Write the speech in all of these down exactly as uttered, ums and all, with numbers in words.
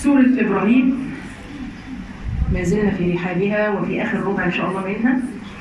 سورة إبراهيم ما زلنا في رحابها وفي آخر ربع إن شاء الله منها.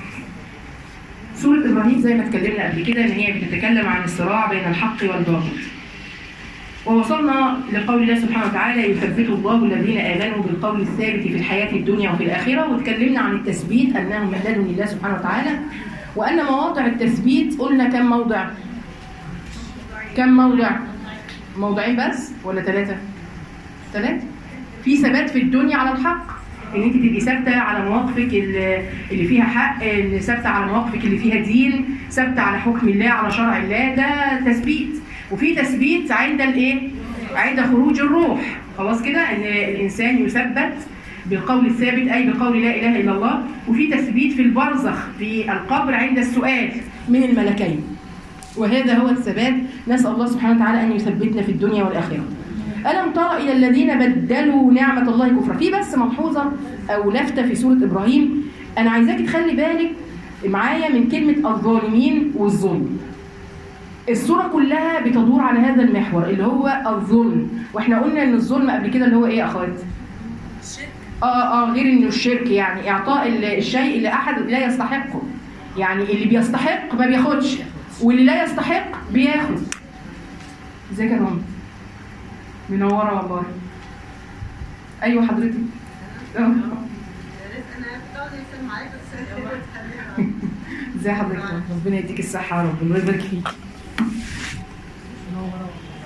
سورة إبراهيم زي ما اتكلمنا قبل كده إن هي بتتكلم عن الصراع بين الحق والباطل، ووصلنا لقول الله سبحانه وتعالى يثبت الله الذين آمنوا بالقول الثابت في الحياة الدنيا وفي الآخرة، واتكلمنا عن التثبيت أنه من لدن الله سبحانه وتعالى، وأن مواضع التثبيت قلنا كم موضع؟ كم موضع؟ موضعين بس ولا ثلاثة؟ ثلاثة. في ثبات في الدنيا على الحق، ان انت تبقي ثابته على مواقفك اللي فيها حق، ان ثابته على مواقفك اللي فيها دين، ثابته على حكم الله على شرع الله، ده تثبيت. وفي تثبيت عند الايه؟ عند خروج الروح، خلاص كده، ان الانسان يثبت بالقول الثابت اي بقول لا اله الا الله. وفي تثبيت في البرزخ في القبر عند السؤال من الملكين، وهذا هو الثبات. نسال الله سبحانه وتعالى ان يثبتنا في الدنيا والاخره. ألم تر إلى الذين بدلوا نعمة الله كفرا. في بس ملحوظة أو لفتة في سورة إبراهيم، أنا عايزاك تخلي بالك معايا من كلمة الظالمين والظلم. السورة كلها بتدور على هذا المحور اللي هو الظلم، وإحنا قلنا إن الظلم قبل كده اللي هو إيه يا أخوات؟ الشرك. آه آه غير إنه الشرك يعني إعطاء الشيء لأحد لا يستحقه، يعني اللي بيستحق ما بياخدش، واللي لا يستحق بياخد. ازيك يا رامي؟ منوره والله. ايوه حضرتك. انا بتقعد يسال معايا بس ازي حضرتك؟ ربنا يديك الصحه يا رب، الله يبارك فيك. منوره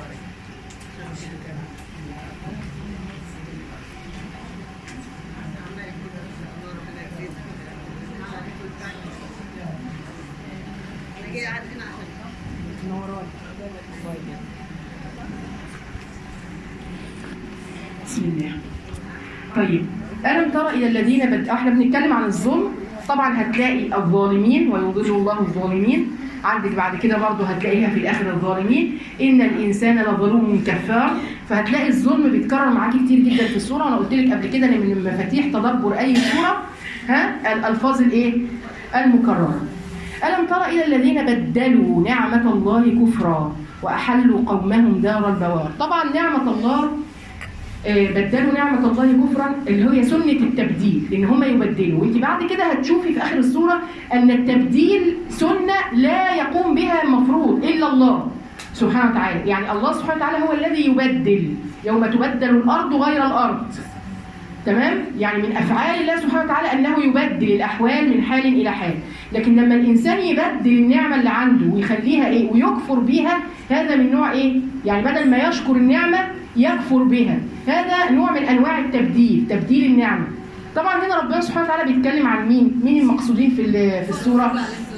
بسم الله. طيب، ألم ترى إلى الذين بد... احنا بنتكلم عن الظلم، طبعا هتلاقي الظالمين ويضل الله الظالمين، عندك بعد كده برضه هتلاقيها في الآخر الظالمين، إن الإنسان لظلوم كفار. فهتلاقي الظلم بيتكرر معاكي كتير جدا في السورة، وأنا قلت لك قبل كده إن من مفاتيح تدبر أي سورة ها الألفاظ الإيه؟ المكررة. ألم ترى إلى الذين بدلوا نعمة الله كفرا وأحلوا قومهم دار البوار. طبعا نعمة الله بدلوا نعمة الله كفرا اللي هي سنة التبديل، لأن هم يبدلوا، وانت بعد كده هتشوفي في آخر السورة أن التبديل سنة لا يقوم بها المفروض إلا الله سبحانه وتعالى. يعني الله سبحانه وتعالى هو الذي يبدل، يوم تبدل الأرض غير الأرض، تمام؟ يعني من أفعال الله سبحانه وتعالى أنه يبدل الأحوال من حال إلى حال. لكن لما الإنسان يبدل النعمة اللي عنده ويخليها إيه ويكفر بها، هذا من نوع إيه؟ يعني بدل ما يشكر النعمة يكفر بها، هذا نوع من أنواع التبديل، تبديل النعمة. طبعا هنا ربنا سبحانه وتعالى بيتكلم عن مين؟ مين المقصودين في في السورة؟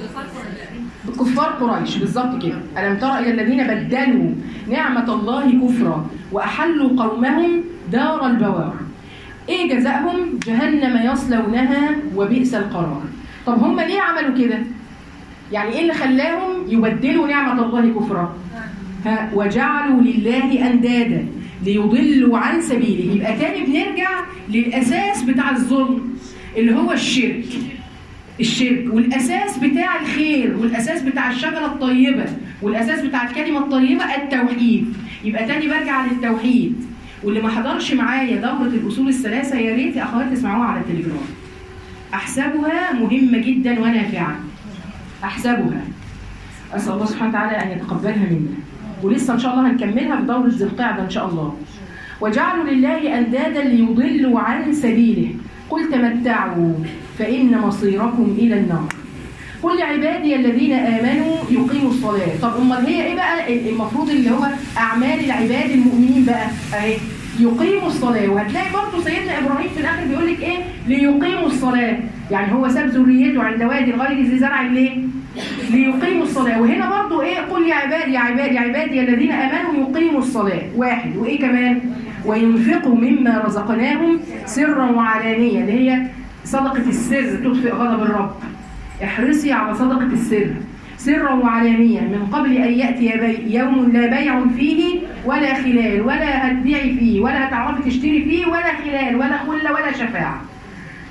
كفار قريش، بالظبط كده. ألم ترى إلى الذين بدلوا نعمة الله كفرا وأحلوا قومهم دار البوار. إيه جزاءهم؟ جهنم يصلونها وبئس القرار. طب هم ليه عملوا كده؟ يعني إيه اللي خلاهم يبدلوا نعمة الله كفرا؟ ها وجعلوا لله أندادا ليضلوا عن سبيله. يبقى تاني بنرجع للأساس بتاع الظلم اللي هو الشرك. الشرك والأساس بتاع الخير والأساس بتاع الشجرة الطيبة والأساس بتاع الكلمة الطيبة التوحيد. يبقى تاني برجع للتوحيد. واللي ما حضرش معايا دورة الأصول الثلاثة يا ريت يا أخوات تسمعوها على التليجرام. أحسبها مهمة جدا ونافعة. أحسبها. أسأل الله سبحانه وتعالى أن يتقبلها منا. ولسه إن شاء الله هنكملها في دورة ذي القعدة إن شاء الله. وجعلوا لله أندادا ليضلوا عن سبيله قل تمتعوا فإن مصيركم إلى النار. قل لعبادي الذين آمنوا يقيموا الصلاة. طب أمال هي إيه بقى المفروض اللي هو أعمال العباد المؤمنين بقى؟ أهي يقيموا الصلاة. وهتلاقي برضه سيدنا إبراهيم في الآخر بيقول لك إيه؟ ليقيموا الصلاة. يعني هو ساب ذريته عند وادي غير ذي زرع ليه؟ ليقيموا الصلاة. وهنا برضه إيه؟ قل يا عبادي يا عبادي يا عبادي الذين آمنوا يقيموا الصلاة. واحد. وإيه كمان؟ وينفقوا مما رزقناهم سرا وعلانية، اللي هي صدقة السر تطفئ غضب الرب. احرصي على صدقة السر سرا وعلانية من قبل أن يأتي بي يوم لا بيع فيه ولا خلال، ولا هتبيعي فيه ولا هتعرفي تشتري فيه ولا خلال ولا خلة ولا شفاعة.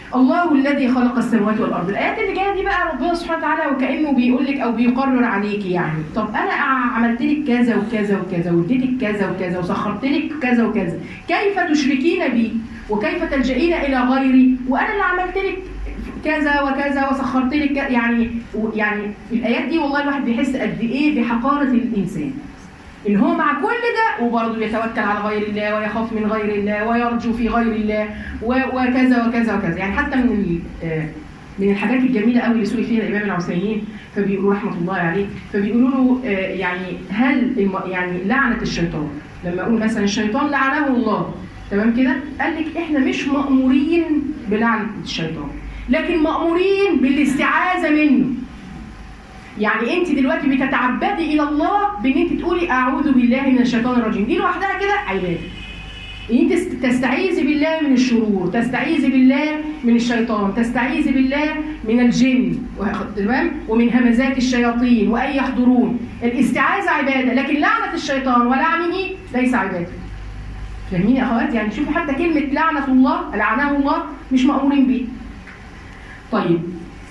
الله الذي خلق السماوات والارض. الايات اللي جايه دي بقى ربنا سبحانه وتعالى وكانه بيقول لك او بيقرر عليك يعني، طب انا عملت لك كذا وكذا وكذا واديتك كذا وكذا وسخرت لك كذا وكذا، كيف تشركين بي وكيف تلجئين الى غيري وانا اللي عملت لك كذا وكذا وسخرت لك كذا. يعني يعني الايات دي والله الواحد بيحس قد ايه بحقاره الانسان ان هو مع كل ده وبرضه يتوكل على غير الله ويخاف من غير الله ويرجو في غير الله وكذا وكذا وكذا. يعني حتى من من الحاجات الجميله قوي اللي سئل فيها الامام العثيمين فبيقولوا رحمه الله عليه، فبيقولوا له يعني هل يعني لعنه الشيطان، لما اقول مثلا الشيطان لعنه الله تمام كده، قال لك احنا مش مامورين بلعنه الشيطان لكن مامورين بالاستعاذه منه. يعني انت دلوقتي بتتعبدي الى الله بان انت تقولي اعوذ بالله من الشيطان الرجيم، دي لوحدها كده عباده. انت تستعيذي بالله من الشرور، تستعيذي بالله من الشيطان، تستعيذي بالله من الجن تمام ومن همزات الشياطين وان يحضرون. الاستعاذه عباده، لكن لعنه الشيطان ولعنه ليس عباده. فاهمين يا اخوات؟ يعني شوفوا حتى كلمه لعنه الله لعنه الله مش مامورين بيه. طيب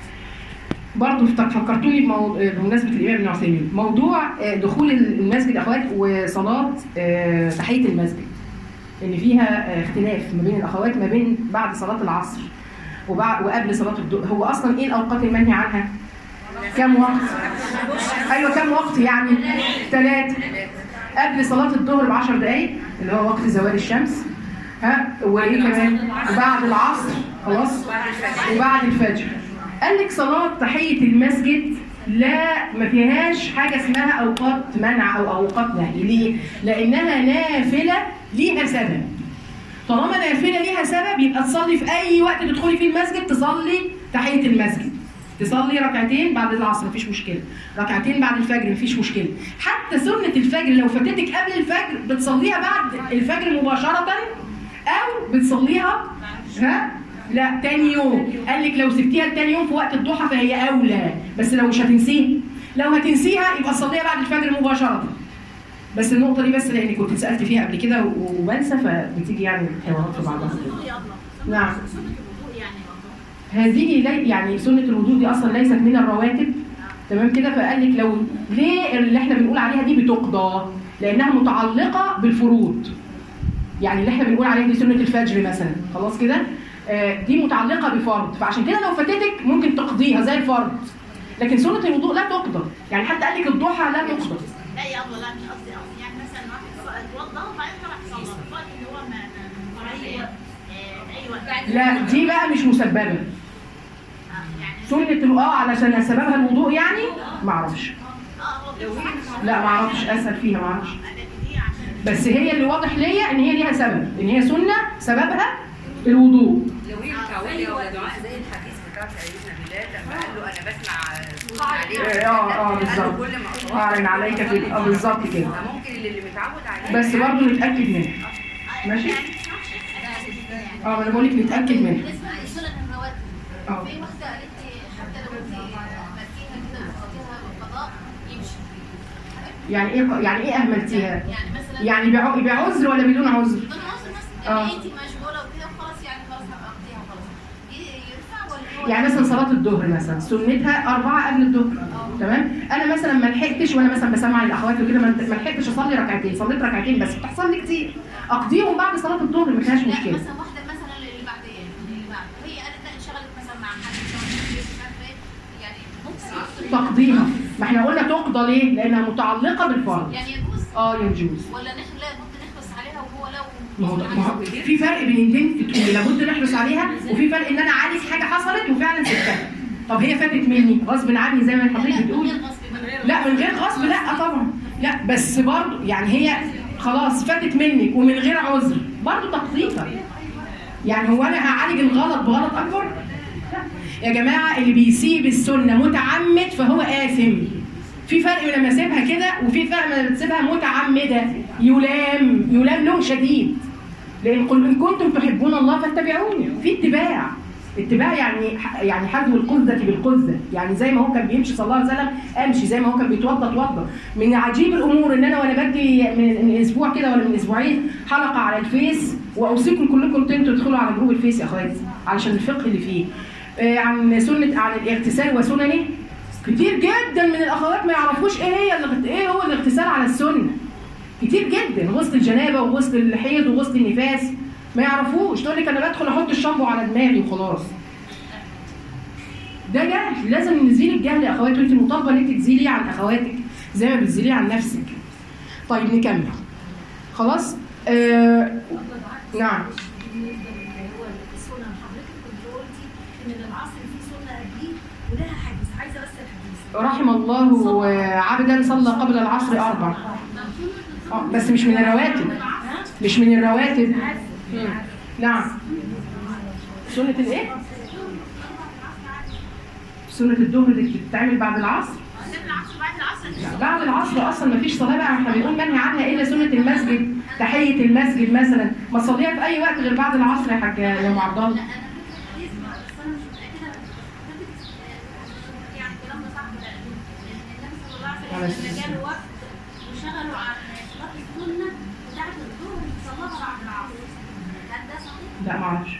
برضه فكرتوني بمناسبه الامام ابن عثيمين موضوع دخول المسجد اخوات وصلاه تحيه المسجد، ان فيها اختلاف ما بين الاخوات ما بين بعد صلاه العصر وبعد وقبل صلاه الظهر. هو اصلا ايه الاوقات المنهي عنها؟ كم وقت؟ ايوه كم وقت يعني؟ ثلاثه. قبل صلاه الظهر ب عشر دقائق اللي هو وقت زوال الشمس، ها وايه كمان؟ وبعد العصر خلاص وبعد الفجر. قال لك صلاة تحية المسجد لا ما فيهاش حاجة اسمها أوقات منع أو أوقات نهي. ليه؟ لأنها نافلة ليها سبب. طالما نافلة ليها سبب يبقى تصلي في أي وقت تدخلي فيه المسجد، تصلي تحية المسجد. تصلي ركعتين بعد العصر مفيش مشكلة، ركعتين بعد الفجر مفيش مشكلة. حتى سنة الفجر لو فاتتك قبل الفجر بتصليها بعد الفجر مباشرة أو بتصليها ها لا تاني يوم. قال لك لو سبتيها لتاني يوم في وقت الضحى فهي اولى، بس لو مش هتنسيها، لو هتنسيها يبقى صليها بعد الفجر مباشره. بس النقطه دي بس لاني كنت اتسالت فيها قبل كده وبنسى فبتيجي يعني حوارات في بعضها. نعم هذه يعني سنه الوضوء دي اصلا ليست من الرواتب تمام كده. فقال لك لو ليه اللي احنا بنقول عليها دي بتقضى؟ لانها متعلقه بالفروض. يعني اللي احنا بنقول عليها دي سنه الفجر مثلا خلاص كده دي متعلقه بفرض، فعشان كده لو فاتتك ممكن تقضيها زي الفرض، لكن سنه الوضوء لا تقضى. يعني حتى قال لك الضحى لا تقضى. لا يا الله لا مش قصدي قصدي يعني مثلا واحد اتوضى وبعدين راح صلى الوقت اللي هو ما ايوه لا دي بقى مش مسببه. سنه اه علشان سببها الوضوء يعني ما اعرفش. لا ما اعرفش اسال فيها ما اعرفش. بس هي اللي واضح ليا ان هي ليها سبب، ان هي سنه سببها الوضوء. لو هي متعوده ولا دعاء زي الحديث بتاع سيدنا بلال لما قال له انا بسمع صوت عليك اه اه بالظبط اعلن عليك في اه بالظبط كده. ممكن اللي متعود عليه بس برضه نتاكد منها ماشي. اه ما انا بقول لك نتاكد منها. بالنسبه للسنن الرواتب في واحده قالت لي حتى لو انت ماركيها كده وقضيها بالقضاء يمشي. يعني ايه يعني ايه اهملتيها؟ يعني مثلا يعني بعذر ولا بدون عذر؟ بدون عذر مثلا يعني انت مشغوله وكده وخلاص يعني خلاص هقضيها وخلاص ينفع ولا هو يعني مثلا صلاه الظهر مثلا سنتها اربعه قبل الظهر تمام. انا مثلا ما لحقتش وانا مثلا بسمع للاخوات وكده ما لحقتش اصلي ركعتين، صليت ركعتين بس بتحصل لي كتير اقضيهم بعد صلاه الظهر ما فيهاش مشكله. مثلا واحده مثلا اللي بعد اللي بعد وهي قالت لا انشغلت مثلا مع حد مش عارفه ايه يعني ممكن تقضيها. ما احنا قلنا تقضى ليه؟ لانها متعلقه بالفرض. يعني يجوز اه يجوز ولا نحن لا ممكن نحبس عليها وهو لو ما هو ما هو في فرق بين ان انت تقولي لابد نحرص عليها وفي فرق ان انا اعالج حاجه حصلت وفعلا سبتها. طب هي فاتت مني غصب عني زي ما حضرتك بتقولي. لا من غير غصب لا طبعا لا، بس برضه يعني هي خلاص فاتت منك ومن غير عذر برضه تقضيها. يعني هو انا هعالج الغلط بغلط اكبر؟ لا يا جماعه اللي بيسيب السنه متعمد فهو آثم. في فرق لما اسيبها كده وفي فرق لما تسيبها متعمده يلام يلام لوم شديد. لان قل ان كنتم تحبون الله فاتبعوني. في اتباع اتباع يعني يعني حذو القذة بالقذة. يعني زي ما هو كان بيمشي صلى الله عليه وسلم امشي، زي ما هو كان بيتوضى اتوضى. من عجيب الامور ان انا وانا بدي من اسبوع كده ولا من اسبوعين حلقه على الفيس واوصيكم كلكم تنتوا تدخلوا على جروب الفيس يا اخواتي علشان الفقه اللي فيه آه عن سنه، عن الاغتسال وسننه. كتير جدا من الاخوات ما يعرفوش ايه هي ايه هو الاغتسال على السنه. كتير جدا، غسل الجنابه وغسل الحيض وغسل النفاس ما يعرفوش. تقول لك انا بدخل احط الشامبو على دماغي وخلاص. ده جهل، لازم نزيل الجهل يا اخواتي، وانت مطالبه ان انت تزيليه عن اخواتك زي ما بتزيليه عن نفسك. طيب نكمل. خلاص؟ آه... نعم. هو السنه حضرتك كنت قلتي ان العصر في سنه قبليه ولها حديث، عايزه بس الحديث. رحم الله عبدا صلى قبل العصر اربع. اه بس مش من الرواتب. مش من الرواتب. نعم. سنة الايه؟ سنة الظهر اللي بتتعمل بعد العصر؟ لا بعد العصر اصلا ما فيش صلاه بقى، احنا بنقول منهي عنها الا سنة المسجد، تحية المسجد مثلا، ما تصليها في اي وقت غير بعد العصر يا حاج يا ام عبد الله. جاله وقت وشغلوا عن صلاه السنه بتاعت الظهر صلاها بعد العصر. هل ده صحيح؟ لا ما اعرفش.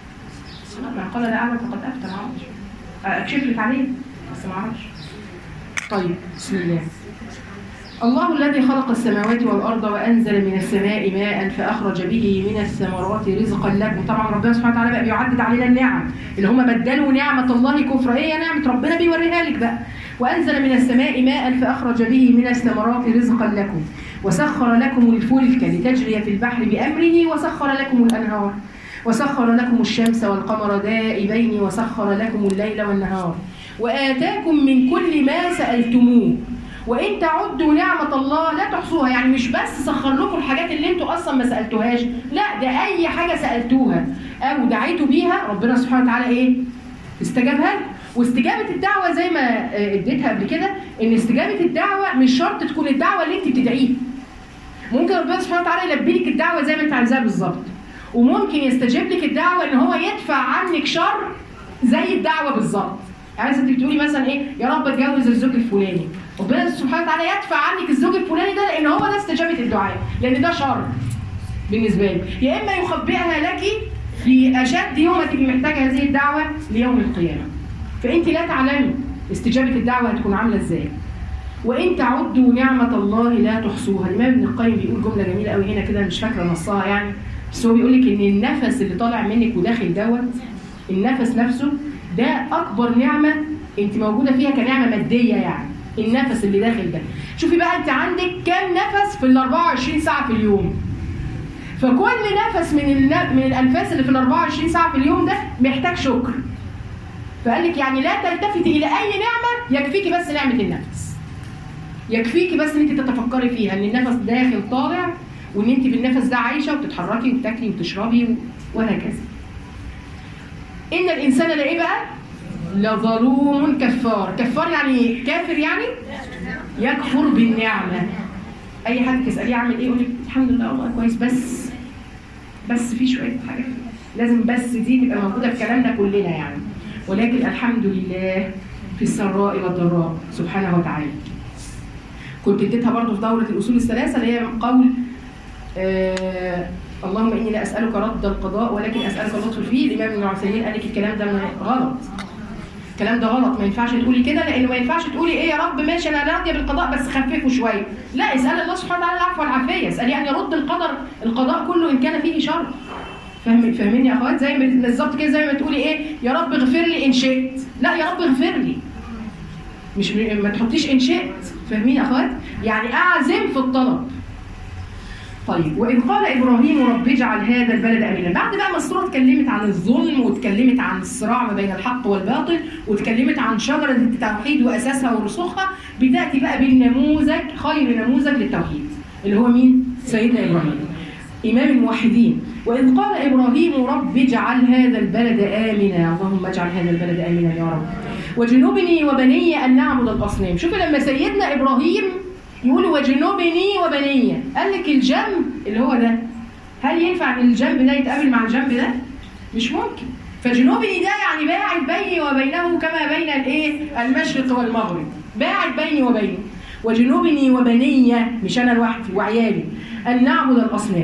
من قال لا اعلم فقد افتى، ما اعرفش. اكشف لك عليه بس ما اعرفش. طيب بسم الله. الله الذي خلق السماوات والارض وانزل من السماء ماء فاخرج به من الثمرات رزقا لكم. طبعا ربنا سبحانه وتعالى بقى بيعدد علينا النعم اللي هم بدلوا نعمه الله كفر، هي نعمه ربنا بيوريها لك بقى. وأنزل من السماء ماء فأخرج به من الثمرات رزقا لكم وسخر لكم الفلك لتجري في البحر بأمره وسخر لكم الأنهار وسخر لكم الشمس والقمر دائبين وسخر لكم الليل والنهار وآتاكم من كل ما سألتموه وإن تعدوا نعمة الله لا تحصوها. يعني مش بس سخر لكم الحاجات اللي انتوا أصلا ما سألتوهاش، لا ده أي حاجة سألتوها أو دعيتوا بيها ربنا سبحانه وتعالى إيه؟ استجابها. واستجابة الدعوة زي ما اديتها قبل كده، ان استجابة الدعوة مش شرط تكون الدعوة اللي انت بتدعيها. ممكن ربنا سبحانه وتعالى يلبي لك الدعوة زي ما انت عايزاها بالظبط، وممكن يستجيب لك الدعوة ان هو يدفع عنك شر زي الدعوة بالظبط. يعني انت بتقولي مثلا ايه يا رب اتجوز الزوج الفلاني، ربنا سبحانه وتعالى يدفع عنك الزوج الفلاني ده لان هو ده استجابة الدعاء، لان ده شر بالنسبة لك، يا اما يخبئها لك في اشد يوم تبقي محتاجة هذه الدعوة ليوم القيامة. فانت لا تعلمي استجابه الدعوه هتكون عامله ازاي. وان تعدوا نعمه الله لا تحصوها. الامام ابن القيم بيقول جمله جميله قوي هنا كده، مش فاكره نصها يعني، بس هو بيقول لك ان النفس اللي طالع منك وداخل دوت، النفس نفسه ده اكبر نعمه انت موجوده فيها كنعمه ماديه. يعني النفس اللي داخل ده، شوفي بقى انت عندك كام نفس في ال أربعة وعشرين ساعه في اليوم، فكل نفس من من الانفاس اللي في ال أربعة وعشرين ساعه في اليوم ده محتاج شكر. فقال لك يعني لا تلتفتي الى اي نعمه، يكفيكي بس نعمه النفس. يكفيكي بس ان انت تتفكري فيها ان النفس داخل طالع، وان انت بالنفس ده عايشه وبتتحركي وبتاكلي وتشربي وهكذا. ان الانسان لايه بقى؟ لظلوم كفار. كفار يعني كافر، يعني يكفر بالنعمه. اي حد تساليه عامل ايه يقول لك الحمد لله والله كويس، بس بس في شويه حاجات لازم بس دي تبقى موجوده في كلامنا كلنا يعني. ولكن الحمد لله في السراء والضراء سبحانه وتعالى. كنت اديتها برضه في دورة الأصول الثلاثة اللي هي قول آه اللهم إني لا أسألك رد القضاء ولكن أسألك اللطف فيه. الإمام ابن عثيمين قال لك الكلام ده غلط. الكلام ده غلط، ما ينفعش تقولي كده، لأنه ما ينفعش تقولي إيه يا رب ماشي أنا راضية بالقضاء بس خففه شوية. لا، اسأل الله سبحانه وتعالى العفو والعافية، اسألي أن يرد القدر القضاء كله إن كان فيه شر. فاهم فاهمين يا اخوات؟ زي بالظبط كده زي ما تقولي ايه يا رب اغفر لي ان شئت، لا يا رب اغفر لي، مش ما تحطيش ان شئت. فاهمين يا اخوات؟ يعني اعزم في الطلب. طيب وإذ قال إبراهيم رب اجعل هذا البلد آمنا. بعد بقى ما السورة اتكلمت عن الظلم واتكلمت عن الصراع ما بين الحق والباطل واتكلمت عن شجرة التوحيد وأساسها ورسوخها، بتأتي بقى بالنموذج، خير نموذج للتوحيد اللي هو مين؟ سيدنا إبراهيم إمام الموحدين. وإذ قال إبراهيم رب اجعل هذا البلد آمنا، اللهم اجعل هذا البلد آمنا يا رب، وجنوبني وبني أن نعبد الأصنام. شوفي لما سيدنا إبراهيم يقول وجنوبني وبني، قال لك الجنب اللي هو ده، هل ينفع ان الجنب ده يتقابل مع الجنب ده؟ مش ممكن. فجنوبني ده يعني باعد بيني وبينه كما بين الايه؟ المشرق والمغرب، باعد بيني وبينه. وجنوبني وبني، مش انا لوحدي وعيالي، ان نعبد الاصنام.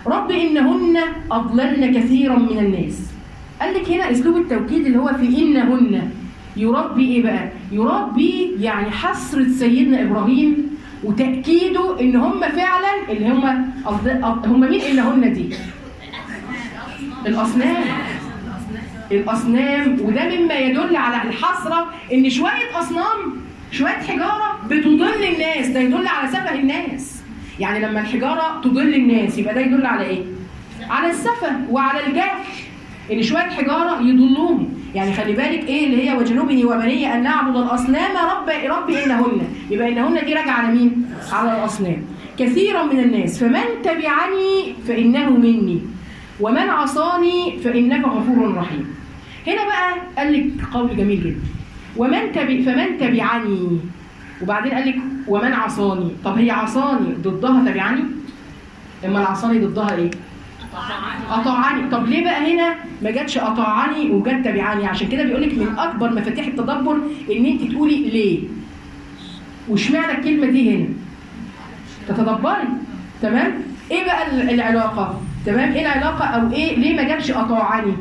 رب إنهن أضللن كثيرا من الناس. قال لك هنا أسلوب التوكيد اللي هو في إنهن يربي إيه بقى؟ يربي يعني حسرة سيدنا إبراهيم وتأكيده إن هم فعلا اللي هم هم مين إنهن دي؟ الأصنام. الأصنام، وده مما يدل على الحسرة إن شوية أصنام شوية حجارة بتضل الناس، ده يدل على سفه الناس. يعني لما الحجارة تضل الناس يبقى ده يدل على إيه؟ على السفه وعلى الجهل، إن شوية حجارة يضلوهم. يعني خلي بالك إيه اللي هي وجنوبني وبني أن نعبد الأصنام رب رب إنهن، يبقى إنهن دي راجعة على مين؟ على الأصنام. كثيرا من الناس فمن تبعني فإنه مني ومن عصاني فإنك غفور رحيم. هنا بقى قال لك قول جميل جدا، ومن تبع فمن تبعني، وبعدين قال لك ومن عصاني. طب هي عصاني ضدها تبعني؟ اما العصاني ضدها ايه؟ اطاعني. طب ليه بقى هنا ما جاتش اطاعني وجت تبعني؟ عشان كده بيقول لك من اكبر مفاتيح التدبر ان انت تقولي ليه واشمعنى الكلمه دي هنا، تتدبري. تمام؟ ايه بقى العلاقه؟ تمام؟ ايه العلاقه او ايه ليه ما جاتش اطاعني؟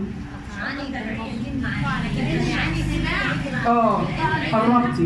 اه قربتي.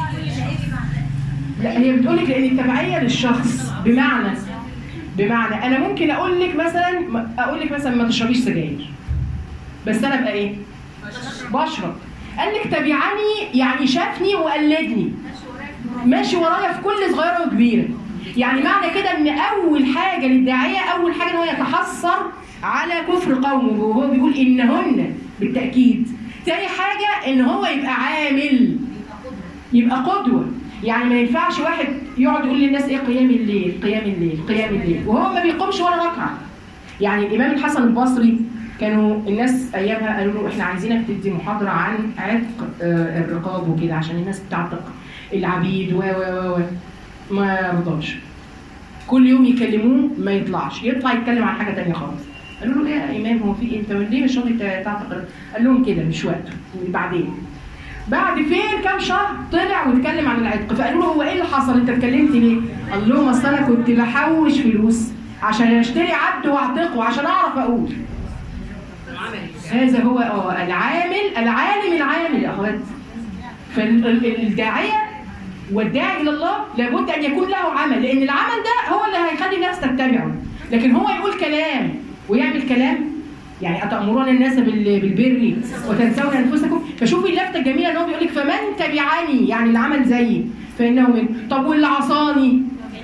لا هي بتقول لك لان التبعيه للشخص بمعنى بمعنى انا ممكن اقول لك مثلا اقول لك مثلا ما تشربيش سجاير، بس انا ابقى ايه؟ بشرب. قال لك تبعني يعني شافني وقلدني، ماشي ورايا في كل صغيره وكبيره. يعني معنى كده ان اول حاجه للداعيه اول حاجه ان هو يتحسر على كفر قومه وهو بيقول انهن بالتاكيد. تاني حاجه ان هو يبقى عامل، يبقى قدوه. يعني ما ينفعش واحد يقعد يقول للناس ايه قيام الليل قيام الليل قيام الليل وهو ما بيقومش ولا ركعه. يعني الامام الحسن البصري كانوا الناس ايامها قالوا له احنا عايزينك تدي محاضره عن عتق الرقاب وكده عشان الناس بتعتق العبيد و و و ما رضاش. كل يوم يكلموه ما يطلعش، يطلع يتكلم عن حاجه ثانيه خالص. قالوا له ايه يا امام هو في انت ليه مش راضي تعتق؟ قال لهم كده مش وقته، بعدين. بعد فين كام شهر طلع واتكلم عن العتق، فقالوا له هو ايه اللي حصل انت اتكلمت ليه؟ قال لهم اصل انا كنت بحوش فلوس عشان اشتري عبد واعتقه عشان اعرف اقول. هذا هو اه العامل العالم العامل يا اخوات. فالداعيه والداعي الى الله لابد ان يكون له عمل، لان العمل ده هو اللي هيخلي الناس تتبعه. لكن هو يقول كلام ويعمل كلام، يعني اتامرون الناس بالبر وتنسون انفسكم. فشوفي اللفته الجميله ان هو بيقول لك فمن تبعني يعني اللي عمل زيي فانه من. طب واللي عصاني؟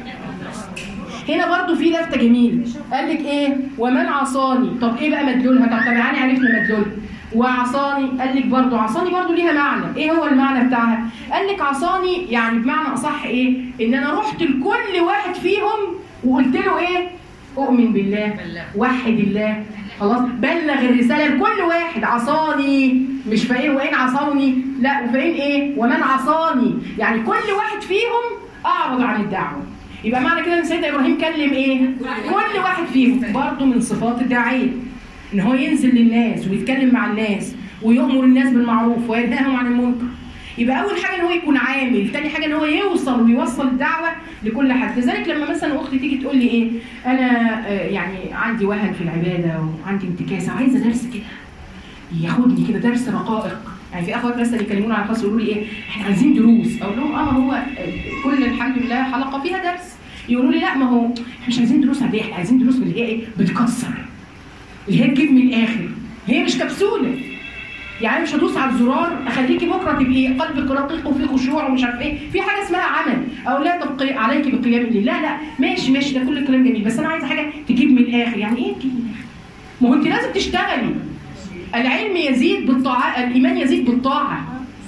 هنا برضو في لفته جميله، قال لك ايه؟ ومن عصاني. طب ايه بقى مدلولها؟ طب تبعني عرفنا مدلولها. وعصاني قال لك برضو عصاني برضو ليها معنى. ايه هو المعنى بتاعها؟ قال لك عصاني يعني بمعنى اصح ايه؟ ان انا رحت لكل واحد فيهم وقلت له ايه؟ اؤمن بالله، وحد الله، خلاص بلغ الرساله لكل واحد. عصاني مش فاين وين عصوني، لا وفاين ايه؟ ومن عصاني يعني كل واحد فيهم اعرض عن الدعوه. يبقى معنى كده ان سيدنا ابراهيم كلم ايه؟ كل واحد فيهم. برضه من صفات الداعيه ان هو ينزل للناس ويتكلم مع الناس ويؤمر الناس بالمعروف وينهاهم عن المنكر. يبقى اول حاجه ان هو يكون عامل، ثاني حاجه ان هو يوصل ويوصل الدعوه لكل حد. لذلك لما مثلا اختي تيجي تقول لي ايه؟ انا يعني عندي وهن في العباده وعندي انتكاسه وعايزه درس كده ياخدني كده درس رقائق. يعني في اخوات مثلا يكلموني على الخاص يقولوا لي ايه؟ احنا عايزين دروس. اقول لهم اه ما هو كل الحمد لله حلقه فيها درس. يقولوا لي لا ما هو احنا مش عايزين دروس عاديه، احنا عايزين دروس اللي هي ايه؟ بتكسر، اللي هي تجيب من الاخر، هي مش كبسوله. يعني مش هدوس على الزرار اخليكي بكره تبقي قلبك رقيق وفي خشوع ومش عارف ايه، في حاجه اسمها عمل. او لا تبقي عليكي بقيام الليل، لا لا ماشي ماشي ده كل الكلام جميل، بس انا عايزه حاجه تجيب من الاخر. يعني ايه تجيب من الاخر؟ ما هو انت لازم تشتغلي. العلم يزيد بالطاعه، الايمان يزيد بالطاعه.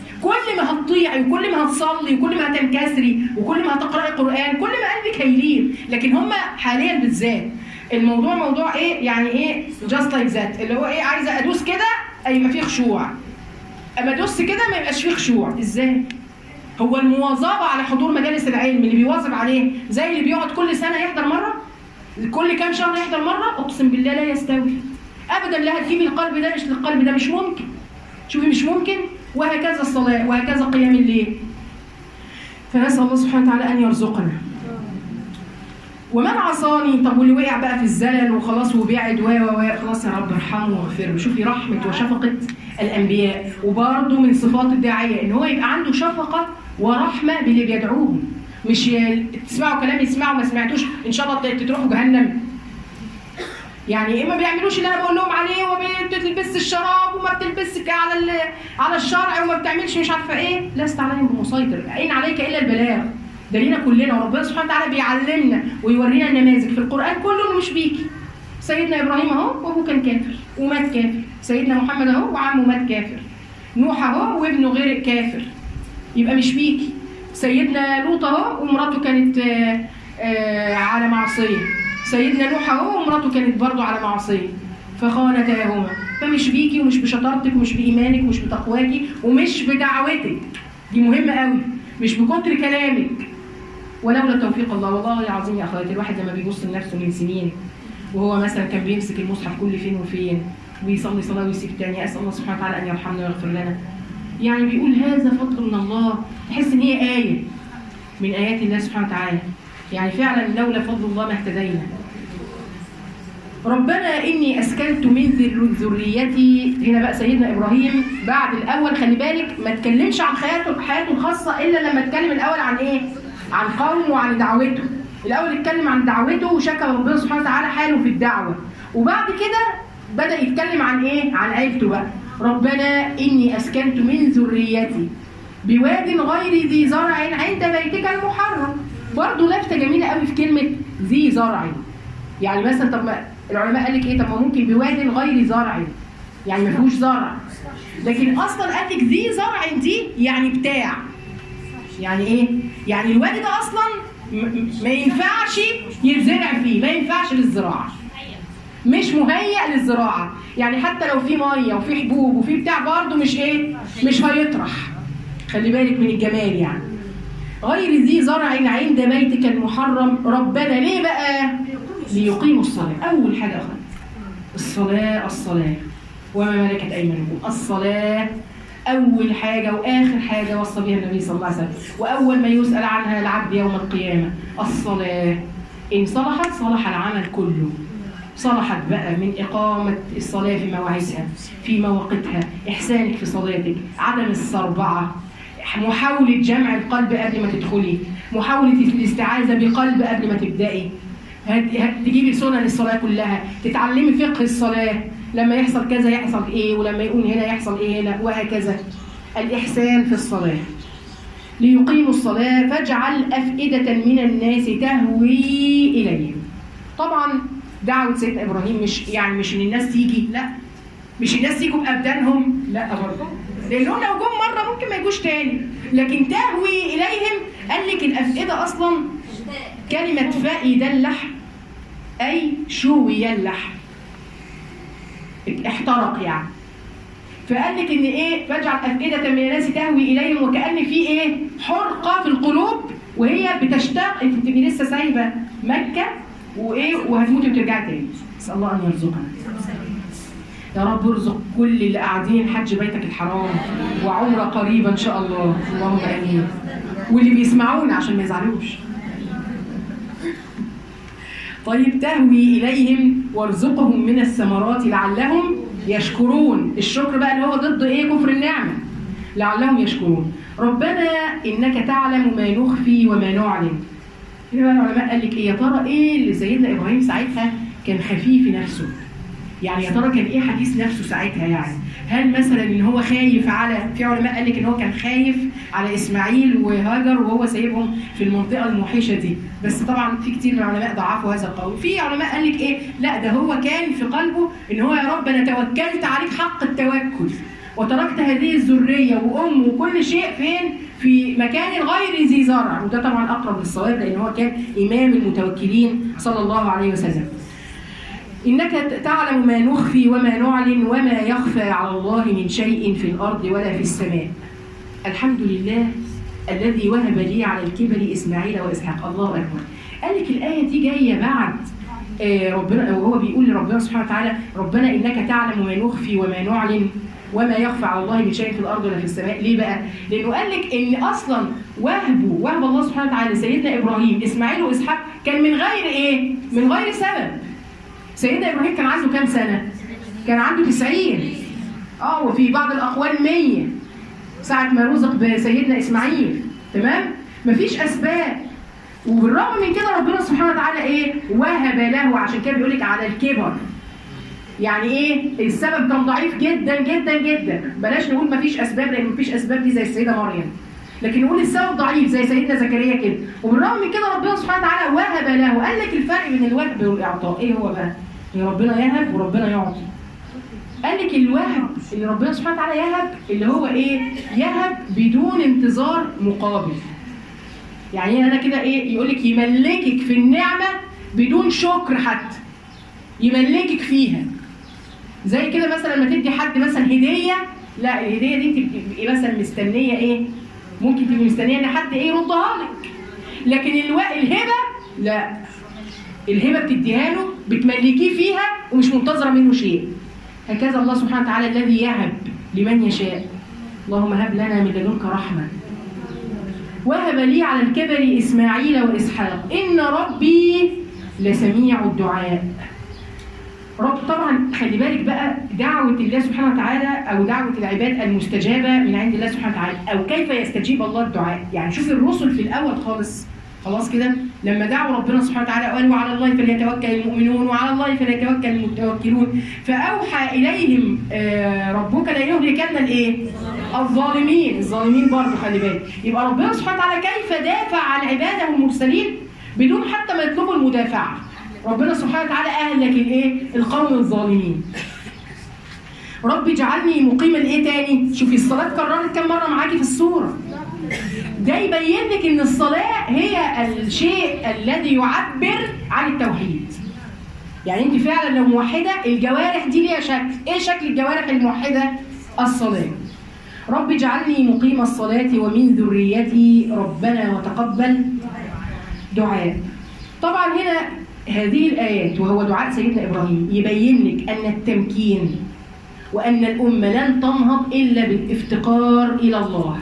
كل ما هتطيعي وكل ما هتصلي وكل ما هتنكسري وكل ما هتقراي قران كل ما قلبك هيلين. لكن هم حاليا بالذات الموضوع موضوع ايه؟ يعني ايه جاست لايك ذات، اللي هو ايه؟ عايزه ادوس كده يبقى فيه خشوع، اما ادوس كده ما يبقاش فيه خشوع. ازاي؟ هو المواظبه على حضور مجالس العلم اللي بيواظب عليه زي اللي بيقعد كل سنه يحضر مره، كل كام شهر يحضر مره، اقسم بالله لا يستوي ابدا. لا هتجيبي القلب ده مش للقلب ده، مش ممكن. شوفي مش ممكن. وهكذا الصلاه وهكذا قيام الليل. فنسال الله سبحانه وتعالى ان يرزقنا. ومن عصاني، طب واللي وقع بقى في الزلل وخلاص وبعد و و خلاص يا رب ارحمه واغفر له. شوفي رحمه وشفقه الانبياء. وبرده من صفات الداعيه ان هو يبقى عنده شفقه ورحمه باللي بيدعوهم، مش تسمعوا كلام يسمعوا ما سمعتوش ان شاء الله تروحوا جهنم. يعني ايه ما بيعملوش اللي انا بقول لهم عليه، وما بتلبسش الشراب وما بتلبسش على على الشرع وما بتعملش مش عارفه ايه، لست عليهم بمسيطر، ان عليك الا البلاغ. ده لينا كلنا، وربنا سبحانه وتعالى بيعلمنا ويورينا نماذج في القران كله مش بيكي. سيدنا ابراهيم اهو وابوه كان كافر ومات كافر، سيدنا محمد اهو وعمه مات كافر، نوح اهو وابنه غير كافر، يبقى مش بيكي. سيدنا لوط اهو ومراته كانت آآ آآ على معصيه، سيدنا نوح اهو ومراته كانت برضه على معصيه فخانتاهما. فمش بيكي ومش بشطارتك ومش بايمانك ومش بتقواكي ومش بدعوتك، دي مهمه قوي، مش بكتر كلامك، ولولا توفيق الله. والله العظيم يا اخواتي الواحد لما بيبص لنفسه من سنين وهو مثلا كان بيمسك المصحف كل فين وفين ويصلي صلاه ويسيب تاني، اسال الله سبحانه وتعالى ان يرحمنا ويغفر لنا، يعني بيقول هذا فضل من الله، تحس ان هي ايه من ايات الله سبحانه وتعالى. يعني فعلا لولا فضل الله ما اهتدينا. ربنا اني اسكنت من ذريتي، هنا بقى سيدنا ابراهيم بعد الاول خلي بالك ما اتكلمش عن حياته حياته الخاصه الا لما اتكلم الاول عن ايه؟ عن قومه وعن دعوته. الاول اتكلم عن دعوته وشكر ربنا سبحانه وتعالى حاله في الدعوه، وبعد كده بدا يتكلم عن ايه؟ عن عيلته بقى. ربنا اني اسكنت من ذريتي بواد غير ذي زرع عند بيتك المحرم. برضه لفته جميله قوي في كلمه ذي زرع. يعني مثلا طب ما العلماء قال لك ايه؟ طب ما ممكن بواد غير زرع، يعني ما فيهوش زرع، لكن اصلا قال لك ذي زرع دي يعني بتاع. يعني ايه؟ يعني الوادي ده اصلا ما ينفعش يتزرع فيه، ما ينفعش للزراعه، مش مهيأ للزراعه. يعني حتى لو في ميه وفي حبوب وفي بتاع برضه مش ايه؟ مش هيطرح. خلي بالك من الجمال. يعني غير ذي زرع عند بيتك المحرم. ربنا ليه بقى؟ ليقيموا الصلاة. أول حاجة أخذت الصلاة، الصلاة وما ملكت أيمانكم. الصلاة أول حاجة وآخر حاجة وصى بها النبي صلى الله عليه وسلم، وأول ما يسأل عنها العبد يوم القيامة الصلاة. إن صلحت صلح العمل كله. صلحت بقى من إقامة الصلاة في مواعيدها في مواقتها، إحسانك في صلاتك، عدم الصربعة، محاولة جمع القلب قبل ما تدخلي، محاولة الاستعاذة بقلب قبل ما تبدأي، تجيبي سنن الصلاة كلها، تتعلمي فقه الصلاة، لما يحصل كذا يحصل ايه، ولما يقول هنا يحصل ايه هنا، وهكذا. الإحسان في الصلاة. ليقيموا الصلاة فاجعل أفئدة من الناس تهوي إليهم. طبعا دعوة سيدنا إبراهيم مش يعني مش إن الناس تيجي، لا، مش الناس يجوا بأبدانهم، لا برضه، لأنهم لو جم مرة ممكن ما يجوش تاني، لكن تهوي إليهم. قال لك الأفئدة أصلا كلمة فائد اللحم أي شوي اللحم، احترق يعني. فقال لك إن إيه؟ فاجعل أفئدة من الناس تهوي إليهم، وكأن في إيه؟ حرقة في القلوب وهي بتشتاق. أنت بتبقي لسه سايبة مكة وإيه وهتموتي وترجعي تاني. نسأل الله أن يرزقنا. يا رب ارزق كل اللي قاعدين حج بيتك الحرام وعمرة قريبة إن شاء الله، اللهم آمين. واللي بيسمعونا عشان ما يزعلوش. طيب تهوي إليهم وارزقهم من الثمرات لعلهم يشكرون. الشكر بقى اللي هو ضد إيه؟ كفر النعمة. لعلهم يشكرون. ربنا إنك تعلم ما نخفي وما نعلن. هنا بقى العلماء قال لك إيه؟ يا ترى إيه اللي سيدنا إبراهيم ساعتها كان خفيف في نفسه؟ يعني يا ترى كان ايه حديث نفسه ساعتها؟ يعني هل مثلا ان هو خايف على، في علماء قال لك ان هو كان خايف على اسماعيل وهاجر وهو سايبهم في المنطقه الموحشه دي، بس طبعا في كتير من العلماء ضعفوا هذا القول. في علماء قال لك ايه؟ لا، ده هو كان في قلبه ان هو يا رب انا توكلت عليك حق التوكل وتركت هذه الذريه وامه وكل شيء فين؟ في مكان غير ذي زرع. وده طبعا اقرب للصواب لان هو كان امام المتوكلين صلى الله عليه وسلم. إنك تعلم ما نخفي وما نعلن وما يخفى على الله من شيء في الأرض ولا في السماء. الحمد لله الذي وهب لي على الكبر إسماعيل وإسحاق. الله أكبر. قال لك الآية دي جاية بعد ربنا، وهو بيقول لربنا سبحانه وتعالى ربنا إنك تعلم ما نخفي وما نعلن وما يخفى على الله من شيء في الأرض ولا في السماء. ليه بقى؟ لأنه قال لك إن أصلا وهبوا وهب الله سبحانه وتعالى سيدنا إبراهيم إسماعيل وإسحاق كان من غير ايه؟ من غير سبب. سيدنا ابراهيم كان عنده كام سنه؟ كان عنده تسعين. اه وفي بعض الاقوال مية ساعه ما رزق بسيدنا اسماعيل. تمام؟ مفيش اسباب، وبالرغم من كده ربنا سبحانه وتعالى ايه؟ وهب له. عشان كده بيقول لك على الكبر. يعني ايه؟ السبب كان ضعيف جدا جدا جدا. بلاش نقول مفيش اسباب، لان مفيش اسباب دي زي السيده مريم، لكن نقول السبب ضعيف زي سيدنا زكريا كده. وبالرغم من كده ربنا سبحانه وتعالى وهب له. قال لك الفرق بين الوهب والاعطاء ايه هو بقى؟ ان ربنا يهب وربنا يعطي. قال لك الوهب اللي ربنا سبحانه وتعالى يهب اللي هو ايه؟ يهب بدون انتظار مقابل. يعني انا كده ايه؟ يقول لك يملكك في النعمه بدون شكر حتى. يملكك فيها. زي كده مثلا لما تدي حد مثلا هديه، لا الهديه دي انت بتبقي مثلا مستنيه ايه؟ ممكن تبقي مستنيه ان حد ايه يردها لك. لكن الو... الهبه لا. الهبه بتديها له بتملكيه فيها ومش منتظره منه شيء. هكذا الله سبحانه وتعالى الذي يهب لمن يشاء. اللهم هب لنا من لدنك رحمه. وهب لي على الكبر اسماعيل واسحاق ان ربي لسميع الدعاء. رب طبعا خلي بالك بقى دعوه الله سبحانه وتعالى او دعوه العباد المستجابه من عند الله سبحانه وتعالى، او كيف يستجيب الله الدعاء. يعني شوف الرسل في الاول خالص خلاص كده لما دعوا ربنا سبحانه وتعالى قالوا على الله فليتوكل المؤمنون وعلى الله فليتوكل المتوكلون، فاوحى اليهم ربك لا يهلكن الايه؟ الظالمين. الظالمين برضه خلي بالك. يبقى ربنا سبحانه وتعالى كيف دافع عن عباده المرسلين بدون حتى ما يطلبوا المدافعه. ربنا سبحانه وتعالى اهلك الايه؟ القوم الظالمين. رب اجعلني مقيما ايه تاني؟ شوفي الصلاه اتكررت كم مره معاكي في السوره. ده يبين لك ان الصلاه هي الشيء الذي يعبر عن التوحيد. يعني انت فعلا لو موحده الجوارح دي ليها شكل. ايه شكل الجوارح الموحده؟ الصلاه. رب اجعلني مقيم الصلاه ومن ذريتي ربنا وتقبل دعاء. طبعا هنا هذه الآيات وهو دعاء سيدنا إبراهيم يبين لك أن التمكين وأن الأمة لن تنهض إلا بالافتقار إلى الله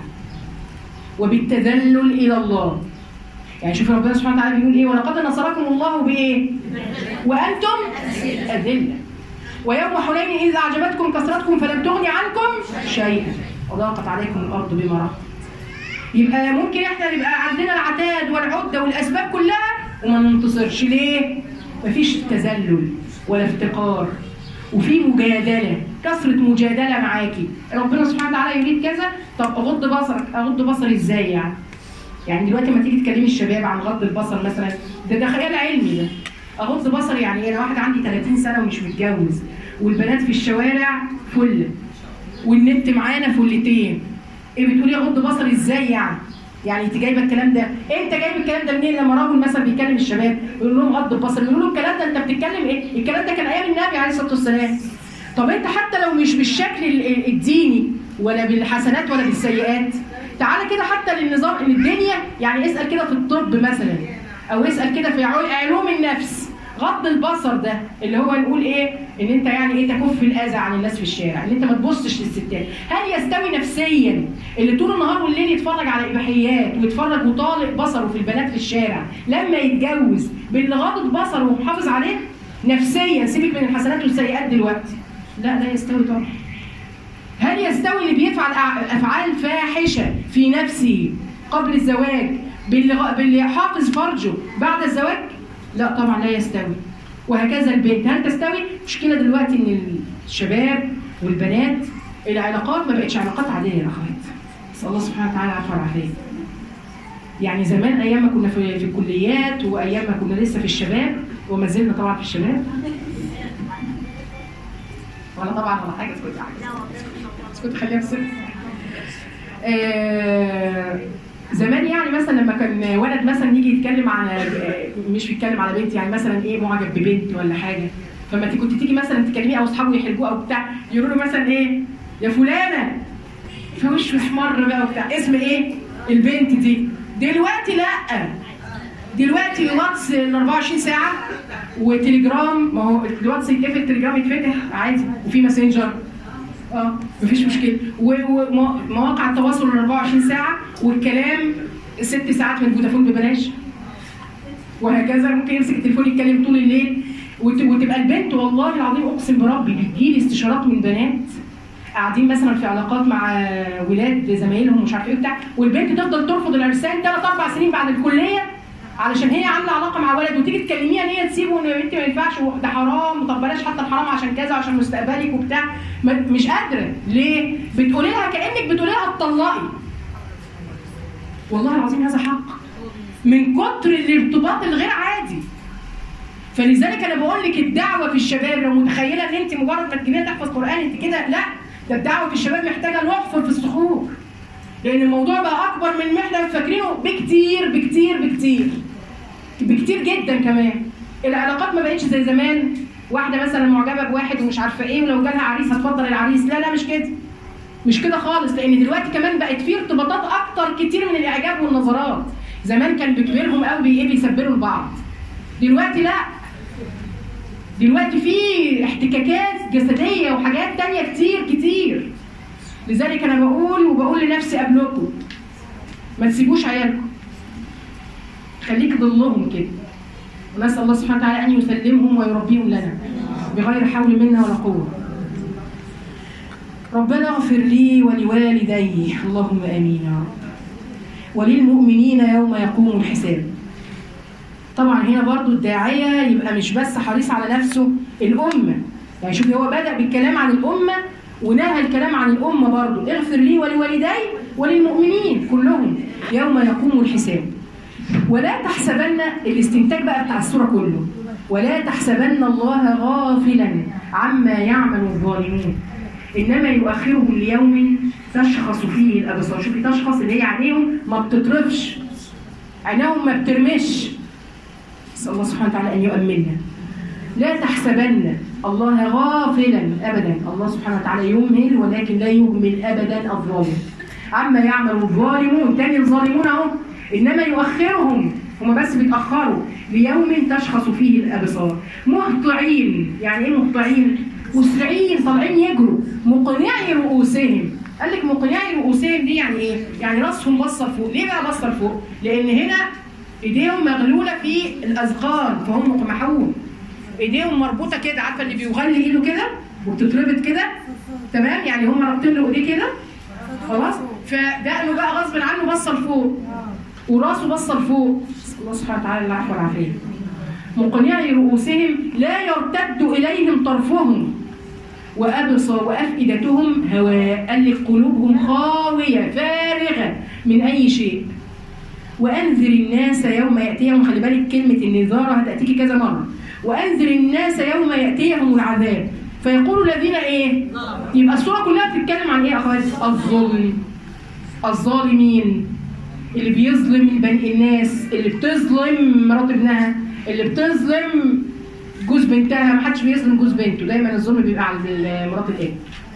وبالتذلل إلى الله. يعني شوف ربنا سبحانه وتعالى بيقول إيه؟ ولقد نصركم الله بإيه؟ وأنتم أذلة ويوم حنين إذ أعجبتكم كثرتكم فلم تغن عنكم شيئا وضاقت عليكم الأرض بما رحبت. يبقى ممكن إحنا نبقى عندنا العتاد والعدة والأسباب كلها وما ننتصرش. ليه؟ مفيش تذلل ولا افتقار وفي مجادله، كثره مجادله معاكي. ربنا سبحانه وتعالى يريد كذا، طب اغض بصرك. اغض بصري ازاي يعني؟ يعني دلوقتي لما تيجي تكلمي الشباب عن غض البصر مثلا، ده ده خيال علمي. ده اغض بصري يعني ايه؟ انا واحد عندي ثلاثين سنه ومش متجوز والبنات في الشوارع فله والنت معانا فلتين. ايه بتقولي اغض بصري ازاي يعني؟ يعني انت جايبه الكلام ده، انت جايب الكلام ده منين؟ لما راجل مثلا بيكلم الشباب يقول لهم غض البصر، يقول لهم الكلام ده انت بتتكلم ايه؟ الكلام ده كان ايام النبي عليه الصلاه والسلام. طب انت حتى لو مش بالشكل الديني ولا بالحسنات ولا بالسيئات، تعالى كده حتى للنظام الدنيا. يعني اسال كده في الطب مثلا او اسال كده في علوم النفس. غض البصر ده اللي هو نقول ايه؟ ان انت يعني ايه؟ تكف الاذى عن الناس في الشارع، ان انت ما تبصش للستات. هل يستوي نفسيا اللي طول النهار والليل يتفرج على اباحيات ويتفرج وطالق بصره في البنات في الشارع لما يتجوز باللي غاضض بصره ومحافظ عليه نفسيا؟ سيبك من الحسنات والسيئات دلوقتي. لا لا يستوي طبعا. هل يستوي اللي بيفعل افعال فاحشه في نفسه قبل الزواج باللي باللي حافظ فرجه بعد الزواج؟ لا طبعا لا يستوي. وهكذا البنت. هل تستوي؟ مشكله دلوقتي ان الشباب والبنات العلاقات ما بقتش علاقات عاديه يا اخوات. نسال الله سبحانه وتعالى العفو والعافيه. يعني زمان ايام ما كنا في, في الكليات وايام ما كنا لسه في الشباب وما زلنا طبعا في الشباب. ولا طبعا ولا حاجه. اسكت حاجه. اسكت خليها في سر. آه زمان يعني مثلا لما كان ولد مثلا يجي يتكلم على مش بيتكلم على بنت، يعني مثلا ايه معجب ببنت ولا حاجه، فما كنت تيجي مثلا تكلميه او اصحابه يحرجوه او بتاع يقولوا له مثلا ايه؟ يا فلانه، فوشه احمر بقى وبتاع. اسم ايه؟ البنت دي. دلوقتي لا، دلوقتي واتس ال أربعة وعشرين ساعه وتليجرام. ما هو الواتس يتقفل التليجرام يتفتح عادي، وفي ماسنجر اه مفيش مشكله، ومواقع التواصل ال أربعة وعشرين ساعه والكلام ست ساعات من فودافون ببلاش. وهكذا. ممكن يمسك التليفون يتكلم طول الليل، وتبقى البنت والله العظيم اقسم بربي بتجيلي استشارات من بنات قاعدين مثلا في علاقات مع ولاد زمايلهم مش عارف ايه بتاع، والبنت تفضل ترفض العرسان ثلاث اربع سنين بعد الكليه علشان هي عامله علاقه مع ولد، وتيجي تكلميها ان هي تسيبه وان يا بنتي ما ينفعش ده حرام، طب بلاش حتى الحرام عشان كذا عشان مستقبلك وبتاع، مش قادره. ليه؟ بتقولي لها كانك بتقولي لها اتطلقي. والله العظيم هذا حق من كتر الارتباط الغير عادي. فلذلك انا بقول لك الدعوه في الشباب، لو متخيله ان انت مجرد ما تجيبيها تحفظ قران انت كده، لا، ده الدعوه في الشباب محتاجه نحفر في الصخور، لان الموضوع بقى اكبر من ما احنا فاكرينه بكتير بكتير بكتير بكتير جدا. كمان العلاقات ما بقتش زي زمان، واحده مثلا معجبه بواحد ومش عارفه ايه ولو جالها عريس هتفضل العريس، لا لا مش كده، مش كده خالص. لان دلوقتي كمان بقت في ارتباطات اكتر كتير من الاعجاب والنظرات. زمان كان بكبرهم قوي بايه بيسبروا لبعض، دلوقتي لا، دلوقتي في احتكاكات جسديه وحاجات تانية كتير كتير. لذلك انا بقول وبقول لنفسي قبلكم ما تسيبوش عيالكم، خليك ضلهم كده، ونسال الله سبحانه وتعالى ان يسلمهم ويربيهم لنا بغير حول منا ولا قوه. ربنا اغفر لي ولوالدي، اللهم امين يا رب، وللمؤمنين يوم يقوم الحساب. طبعا هنا برضو الداعيه يبقى مش بس حريص على نفسه، الامه، يعني شوفي هو بدأ بالكلام عن الامه ونهى الكلام عن الامه برضو، اغفر لي ولوالدي وللمؤمنين كلهم يوم يقوم الحساب. ولا تحسبن، الاستنتاج بقى بتاع السوره كله، ولا تحسبن الله غافلا عما يعمل الظالمون انما يؤخرهم ليوم تشخص فيه الابصار. شوفي تشخص اللي هي عينيهم ما بتطرفش، عينيهم ما بترمش. نسال الله سبحانه وتعالى ان يؤمننا. لا تحسبن الله غافلا ابدا، الله سبحانه وتعالى يمهل ولكن لا يهمل ابدا الظالم عما يعمل الظالمون. تاني الظالمون اهو، انما يؤخرهم، هم بس بيتاخروا ليوم تشخص فيه الابصار مهطعين. يعني ايه مهطعين؟ مسرعين، طالعين يجروا، مقنعي رؤوسهم. قال لك مقنعي رؤوسهم دي يعني ايه؟ يعني راسهم باصه لفوق. ليه بقى باصه لفوق؟ لان هنا ايديهم مغلوله في الاذقان فهم مقمحون، ايديهم مربوطه كده، عارفه اللي بيغلي ايده كده وبتتربط كده، تمام؟ يعني هم رابطين له ايديه كده خلاص، فدقنه بقى غصب عنه باصه لفوق وراسه باصه لفوق. الله سبحانه وتعالى العفو والعافيه. مقنعي رؤوسهم لا يرتد اليهم طرفهم وابصار وافئدتهم هواء. قال لك قلوبهم خاويه فارغه من اي شيء. وانذر الناس يوم ياتيهم، خلي بالك كلمه النذاره هتاتيكي كذا مره. وانذر الناس يوم ياتيهم العذاب فيقول الذين ايه؟ يبقى السوره كلها بتتكلم عن ايه يا اخواتي؟ الظلم، الظالمين، اللي بيظلم البني الناس، اللي بتظلم مرات ابنها، اللي بتظلم جوز بنتها. ما حدش بيظلم جوز بنته، دايما الظلم بيبقى على مرات الابن.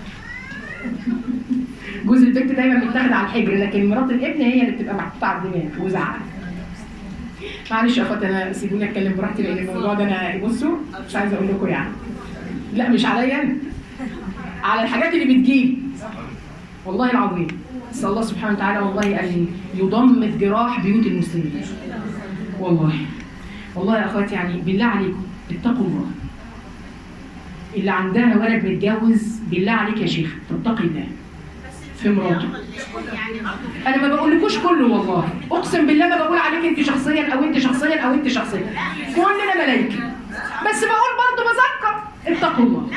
جوز البنت دايما بيتاخد على الحجر، لكن مرات الابن هي اللي بتبقى محطوطه على الدماغ وزعل. معلش يا اخواتي انا سيبوني اتكلم براحتي، لان الموضوع ده انا بصوا مش عايزه اقول لكم يعني، لا مش عليا انا، على الحاجات اللي بتجيب والله العظيم. نسال الله سبحانه وتعالى والله ان يضمد جراح بيوت المسلمين. والله والله يا اخواتي يعني بالله عليكم اتقوا الله. اللي عندها ولد متجوز بالله عليك يا شيخ تتقي الله في مراته. انا ما بقولكوش كله والله، اقسم بالله ما بقول عليك انت شخصيا او انت شخصيا او انت شخصيا، كلنا ملايكه، بس بقول برضه بذكر اتقوا الله.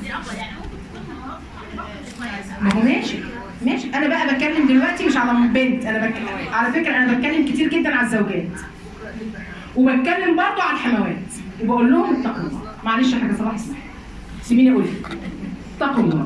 ما هو ماشي ماشي، انا بقى بتكلم دلوقتي مش على بنت، انا بتكلم على فكره، انا بتكلم كتير جدا على الزوجات وبتكلم برضه على الحموات وبقول لهم اتقوا الله. معلش يا حاجه صلاح اسمحي سيبيني اقول لك اتقوا الله.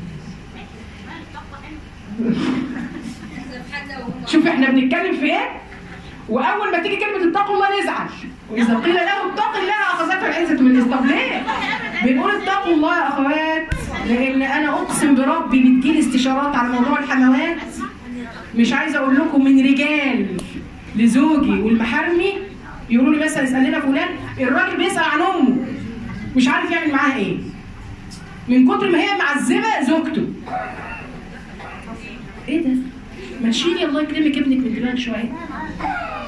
شوف احنا بنتكلم في ايه، واول ما تيجي كلمه اتقوا الله نزعل، واذا قيل له اتق الله اخذته العزه من الاسلام. ليه؟ بنقول اتقوا الله يا اخوات لان انا اقسم بربي بتجيلي استشارات على موضوع الحموات، مش عايزه اقول لكم، من رجال لزوجي والمحارمي يقولوا لي مثلا اسال لنا فلان، الراجل بيسال عن امه مش عارف يعمل معاها ايه من كتر ما هي معذبه زوجته. ايه ده؟ ما تشيلي الله يكرمك ابنك من دماغك شويه.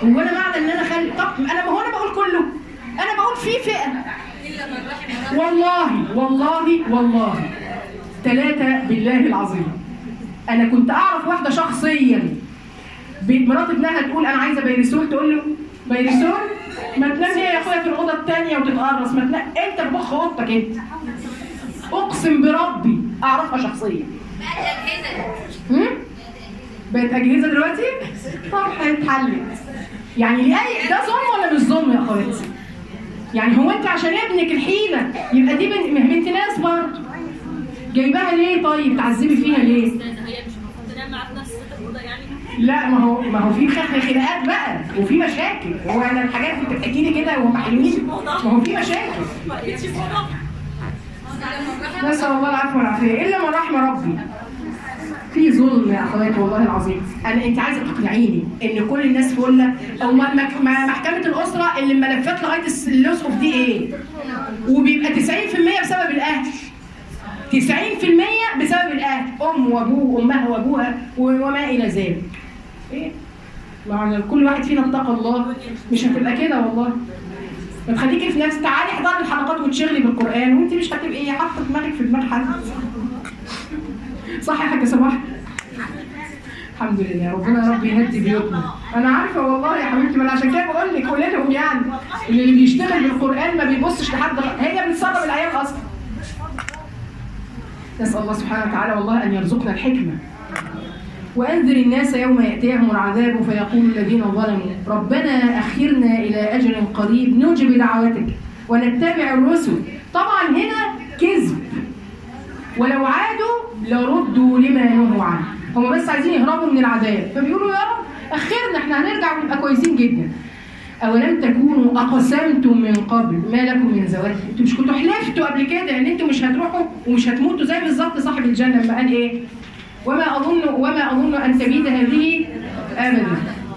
هو انا معنى ان انا خلي طب انا ما هو انا بقول كله، انا بقول في فئه الا من رحم ربك. والله والله والله ثلاثة بالله العظيم. انا كنت اعرف واحده شخصيا مرات ابنها تقول انا عايزه بيرسول، تقول له بيرسول ما تنام هي يا اخويا في الاوضه الثانيه وتتقرص، ما تنام انت في مخ اوضتك انت. اقسم بربي اعرفها شخصيا. بقت اجهزه. هم؟ بقت اجهزه دلوقتي؟ طب هتتحلت. يعني لأي ده ظلم ولا مش ظلم يا اخواتي؟ يعني هو انت عشان ابنك الحيله يبقى دي بنت, بنت ناس برضه جايباها ليه؟ طيب تعذبي فيها ليه؟ هي مش المفروض تنام معاك نفس الاوضه يعني؟ لا ما هو ما هو في خناقات بقى وفي مشاكل. هو انا الحاجات اللي بتحكي لي كده وهم حلوين، ما هو في مشاكل. ما لقيتش في اوضه. نسأل الله العفو والعافية إلا من رحم ربي. في ظلم يا أخواتي والله العظيم. أنا أنت عايزة تقنعيني إن كل الناس فلة أو محكمة الأسرة اللي ملفات لغاية اللوس أوف دي إيه؟ وبيبقى تسعين في المية بسبب الأهل. تسعين في المية بسبب الأهل، أم وأبوه وأمها وأبوها وما إلى ذلك. إيه؟ معنى كل واحد فينا اتقى الله مش هتبقى كده والله. ما تخليكي في نفس تعالي احضري الحلقات وتشغلي بالقرآن وانت مش هتبقي ايه حاطه دماغك في دماغ حد. صح يا حاجه صباح؟ الحمد لله ربنا يا رب يهدي بيوتنا. انا عارفه والله يا حبيبتي، ما انا عشان كده بقول لك قولي لهم يعني اللي بيشتغل بالقرآن ما بيبصش لحد، هي بتسرب العيال اصلا. نسأل الله سبحانه وتعالى والله ان يرزقنا الحكمه. وأنذر الناس يوم يأتيهم العذاب فيقول الذين ظلموا ربنا أخرنا إلى أجل قريب نجب دعوتك ونتبع الرسل. طبعا هنا كذب، ولو عادوا لردوا لما نهوا عنه. هم بس عايزين يهربوا من العذاب فبيقولوا يا رب أخرنا احنا هنرجع ونبقى كويسين جدا. أولم تكونوا أقسمتم من قبل ما لكم من زوال؟ انتوا مش كنتوا حلفتوا قبل كده ان انتوا مش هتروحوا ومش هتموتوا زي بالظبط صاحب الجنة لما قال ايه؟ وما أظن وما أظن أن تبيد هذه أبدا.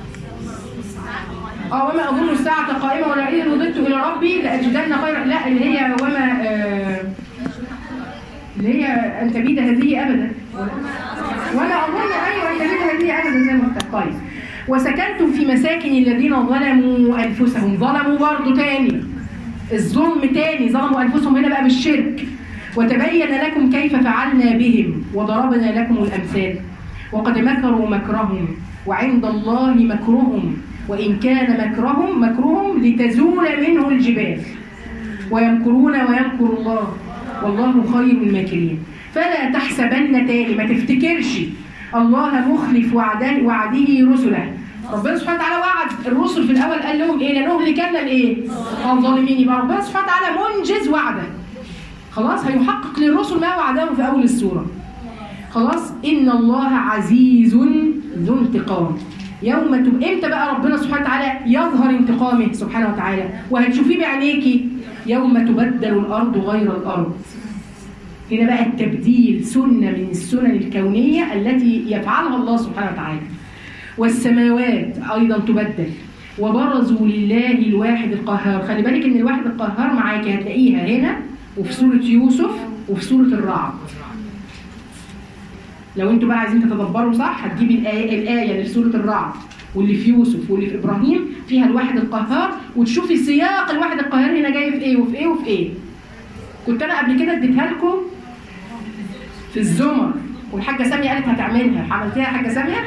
اه وما أظن الساعة قائمة ولئن رددت إلى ربي لأجدن خيرا. لا اللي هي وما آه اللي هي أن تبيد هذه أبدا. وما أظن أيوة أن تبيد هذه أبدا زي ما قلت. طيب وسكنتم في مساكن الذين ظلموا أنفسهم. ظلموا برضه تاني، الظلم تاني، ظلموا أنفسهم هنا بقى بالشرك. وتبين لكم كيف فعلنا بهم وضربنا لكم الأمثال وقد مكروا مكرهم وعند الله مكرهم وإن كان مكرهم مكرهم لتزول منه الجبال ويمكرون ويمكر الله والله خير الماكرين. فلا تحسبن تاني، ما تفتكرش الله مخلف وعده وعده رسله. ربنا سبحانه وتعالى وعد الرسل في الأول قال لهم إيه؟ لنهلكن الإيه؟ الظالمين. يبقى ربنا سبحانه وتعالى منجز وعده، خلاص هيحقق للرسل ما وعدهم في أول السورة. خلاص إن الله عزيز ذو انتقام. يوم تب... امتى بقى ربنا سبحانه وتعالى يظهر انتقامه سبحانه وتعالى وهتشوفيه بعينيكي؟ يوم تبدل الأرض غير الأرض. هنا بقى التبديل سنة من السنن الكونية التي يفعلها الله سبحانه وتعالى. والسماوات أيضا تبدل وبرزوا لله الواحد القهار. خلي بالك إن الواحد القهار معاكي هتلاقيها هنا وفي سورة يوسف وفي سورة الرعد. لو انتوا بقى عايزين تتدبروا صح هتجيبي الآية, الآية اللي في سورة الرعد واللي في يوسف واللي في إبراهيم فيها الواحد القهار، وتشوفي سياق الواحد القهار هنا جاي في ايه وفي ايه وفي ايه. كنت انا قبل كده اديتها لكم في الزمر والحاجة سامية قالت هتعملها. عملتيها يا حاجة سامية؟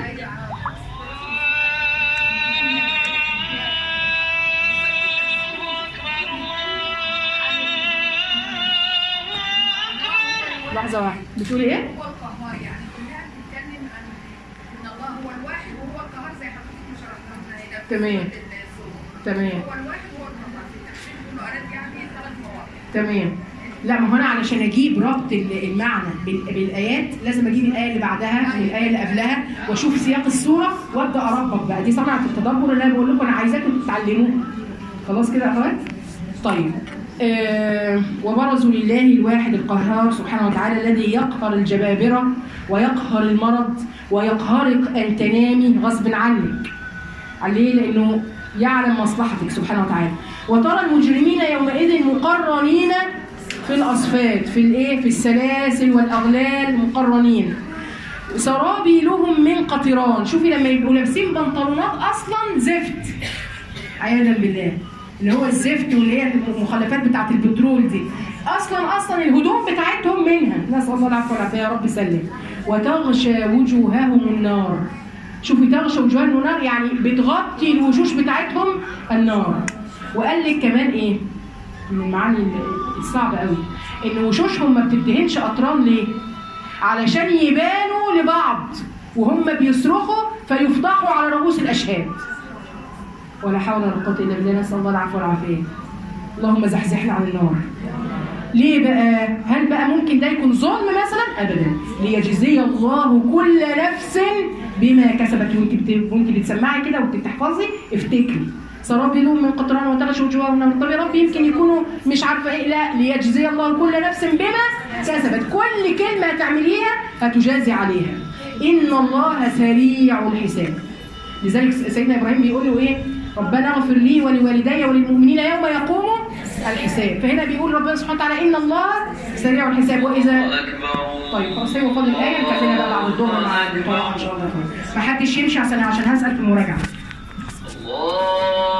لحظة واحدة بتقولي ايه؟ هو القهار يعني كلها بتتكلم عن ان الله هو الواحد وهو القهار زي حضرتك ما شرحنا هنا. تمام تمام. هو الواحد وهو القهار في التفسير كله قالت يعني ثلاث مواضيع. تمام. لا ما هو انا علشان اجيب ربط المعنى بالايات لازم اجيب الايه اللي بعدها والايه اللي قبلها واشوف سياق السوره وابدا اربط بقى. دي صنعه التدبر اللي انا بقول لكم انا عايزاكم تتعلموها. خلاص كده يا اخوات؟ طيب آه وبرزوا لله الواحد القهار سبحانه وتعالى الذي يقهر الجبابره ويقهر المرض ويقهرك ان تنامي غصب عنك. عليه لانه يعلم مصلحتك سبحانه وتعالى. وترى المجرمين يومئذ مقرنين في الأصفاد، في الايه؟ في السلاسل والاغلال مقرنين. سرابيلهم من قطران. شوفي لما يبقوا لابسين بنطلونات اصلا زفت عياذا بالله، اللي هو الزفت واللي هي المخلفات بتاعت البترول دي. اصلا اصلا الهدوم بتاعتهم منها، نسال الله العفو والعافيه يا رب سلم. وتغشى وجوههم النار. شوفي تغشى وجوههم النار يعني بتغطي الوشوش بتاعتهم النار. وقال لك كمان ايه من المعاني الصعبه قوي، ان وشوشهم ما بتدهنش قطران. ليه؟ علشان يبانوا لبعض وهم بيصرخوا فيفضحوا على رؤوس الاشهاد. ولا حول ولا قوه الا بالله، نسال الله العفو والعافيه. اللهم زحزحنا عن النار. ليه بقى؟ هل بقى ممكن ده يكون ظلم مثلا؟ ابدا. ليجزي الله كل نفس بما كسبت. وانت بت... وانت بتسمعي كده وانت بتحفظي افتكري سرابيل من قطران وتغشى وجوههم النار. طب يا رب يمكن يكونوا مش عارفه ايه. لا، ليجزي الله كل نفس بما كسبت. كل كلمه تعمليها هتجازي عليها. ان الله سريع الحساب. لذلك سيدنا ابراهيم بيقول له ايه؟ ربنا اغفر لي ولوالدي وللمؤمنين يوم يقوم الحساب. فهنا بيقول ربنا سبحانه وتعالى ان الله سريع الحساب. واذا طيب خلاص هو فاضل الايه نكملها بقى بعد الظهر مع الطلاق ان شاء الله. ما حدش يمشي عشان عشان هسال في المراجعه.